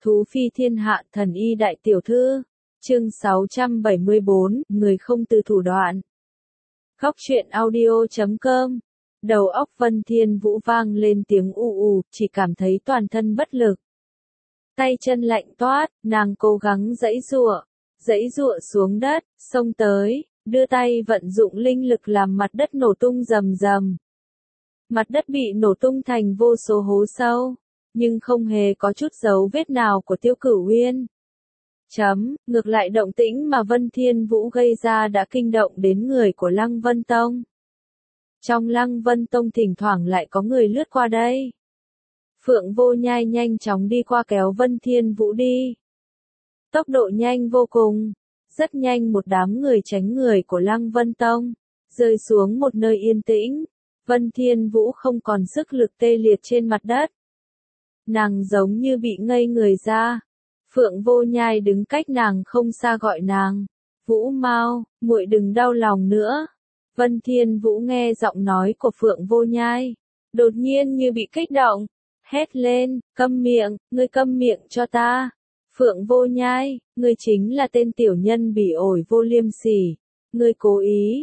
Thú phi thiên hạ thần y đại tiểu thư. Chương 674, người không từ thủ đoạn. Góc truyện audio.com. Đầu óc Vân Thiên Vũ vang lên tiếng ù ù, chỉ cảm thấy toàn thân bất lực. Tay chân lạnh toát, nàng cố gắng giãy giụa xuống đất, xông tới, đưa tay vận dụng linh lực làm mặt đất nổ tung rầm rầm. Mặt đất bị nổ tung thành vô số hố sâu, nhưng không hề có chút dấu vết nào của Tiêu Cửu Uyên. Ngược lại động tĩnh mà Vân Thiên Vũ gây ra đã kinh động đến người của Lăng Vân Tông. Trong Lăng Vân Tông thỉnh thoảng lại có người lướt qua đây. Phượng Vô Nhai nhanh chóng đi qua kéo Vân Thiên Vũ đi. Tốc độ nhanh vô cùng, rất nhanh một đám người tránh người của Lăng Vân Tông, rơi xuống một nơi yên tĩnh. Vân Thiên Vũ không còn sức lực tê liệt trên mặt đất. Nàng giống như bị ngây người ra. Phượng Vô Nhai đứng cách nàng không xa gọi nàng. Vũ Mao, muội đừng đau lòng nữa. Vân Thiên Vũ nghe giọng nói của Phượng Vô Nhai, đột nhiên như bị kích động, hét lên, câm miệng, ngươi câm miệng cho ta. Phượng Vô Nhai, ngươi chính là tên tiểu nhân bỉ ổi vô liêm sỉ. Ngươi cố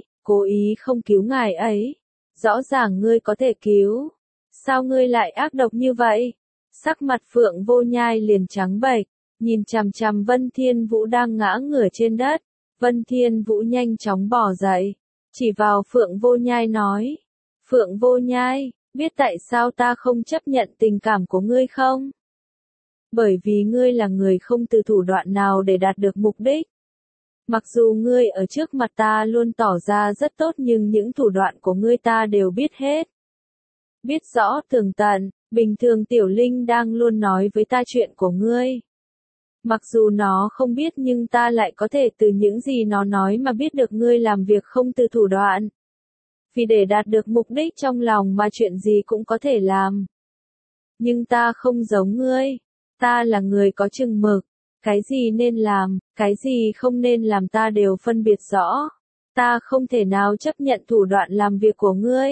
ý không cứu ngài ấy. Rõ ràng ngươi có thể cứu. Sao ngươi lại ác độc như vậy? Sắc mặt Phượng Vô Nhai liền trắng bệch, nhìn chằm chằm Vân Thiên Vũ đang ngã ngửa trên đất. Vân Thiên Vũ nhanh chóng bò dậy, chỉ vào Phượng Vô Nhai nói. Phượng Vô Nhai, biết tại sao ta không chấp nhận tình cảm của ngươi không? Bởi vì ngươi là người không từ thủ đoạn nào để đạt được mục đích. Mặc dù ngươi ở trước mặt ta luôn tỏ ra rất tốt nhưng những thủ đoạn của ngươi ta đều biết hết. Biết rõ tường tận, bình thường Tiểu Linh đang luôn nói với ta chuyện của ngươi. Mặc dù nó không biết nhưng ta lại có thể từ những gì nó nói mà biết được ngươi làm việc không từ thủ đoạn. Vì để đạt được mục đích trong lòng mà chuyện gì cũng có thể làm. Nhưng ta không giống ngươi. Ta là người có chừng mực. Cái gì nên làm, cái gì không nên làm ta đều phân biệt rõ. Ta không thể nào chấp nhận thủ đoạn làm việc của ngươi.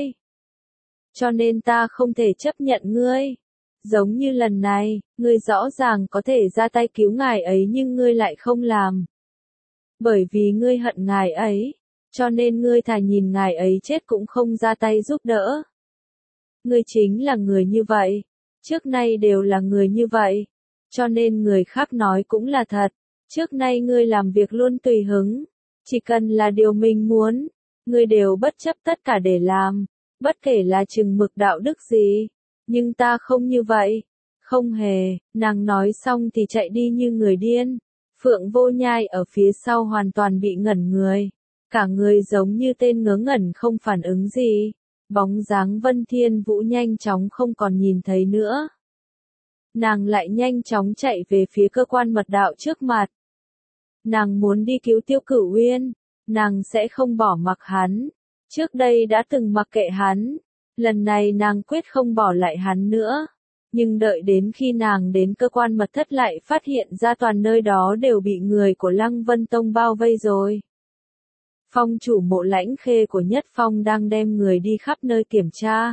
Cho nên ta không thể chấp nhận ngươi. Giống như lần này, ngươi rõ ràng có thể ra tay cứu ngài ấy nhưng ngươi lại không làm. Bởi vì ngươi hận ngài ấy, cho nên ngươi thà nhìn ngài ấy chết cũng không ra tay giúp đỡ. Ngươi chính là người như vậy. Trước nay đều là người như vậy. Cho nên người khác nói cũng là thật. Trước nay ngươi làm việc luôn tùy hứng. Chỉ cần là điều mình muốn, ngươi đều bất chấp tất cả để làm. Bất kể là chừng mực đạo đức gì. Nhưng ta không như vậy. Không hề, nàng nói xong thì chạy đi như người điên. Phượng Vô Nhai ở phía sau hoàn toàn bị ngẩn người. Cả người giống như tên ngớ ngẩn không phản ứng gì. Bóng dáng Vân Thiên Vũ nhanh chóng không còn nhìn thấy nữa. Nàng lại nhanh chóng chạy về phía cơ quan mật đạo trước mặt. Nàng muốn đi cứu Tiêu Cửu Uyên. Nàng sẽ không bỏ mặc hắn. Trước đây đã từng mặc kệ hắn. Lần này nàng quyết không bỏ lại hắn nữa. Nhưng đợi đến khi nàng đến cơ quan mật thất lại phát hiện ra toàn nơi đó đều bị người của Lăng Vân Tông bao vây rồi. Phong chủ Mộ Lãnh Khê của Nhất Phong đang đem người đi khắp nơi kiểm tra.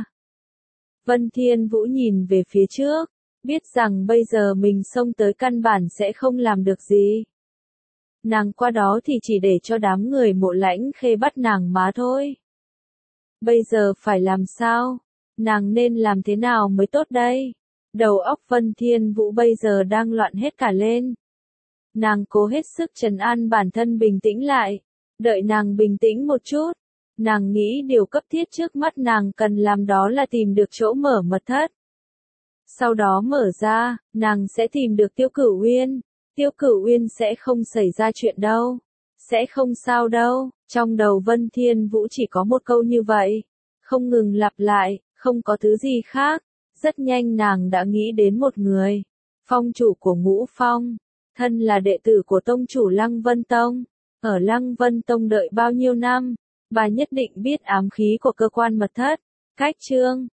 Vân Thiên Vũ nhìn về phía trước, biết rằng bây giờ mình xông tới căn bản sẽ không làm được gì. Nàng qua đó thì chỉ để cho đám người Mộ Lãnh Khê bắt nàng má thôi. Bây giờ phải làm sao? Nàng nên làm thế nào mới tốt đây? Đầu óc Vân Thiên Vũ bây giờ đang loạn hết cả lên. Nàng cố hết sức trấn an bản thân bình tĩnh lại. Đợi nàng bình tĩnh một chút. Nàng nghĩ điều cấp thiết trước mắt nàng cần làm đó là tìm được chỗ mở mật thất. Sau đó mở ra, nàng sẽ tìm được Tiêu Cửu Uyên. Tiêu Cửu Uyên sẽ không xảy ra chuyện đâu. Sẽ không sao đâu. Trong đầu Vân Thiên Vũ chỉ có một câu như vậy. Không ngừng lặp lại, không có thứ gì khác. Rất nhanh nàng đã nghĩ đến một người. Phong chủ của Ngũ Phong. Thân là đệ tử của tông chủ Lăng Vân Tông. Ở Lăng Vân Tông đợi bao nhiêu năm. Bà nhất định biết ám khí của cơ quan mật thất. Cách chương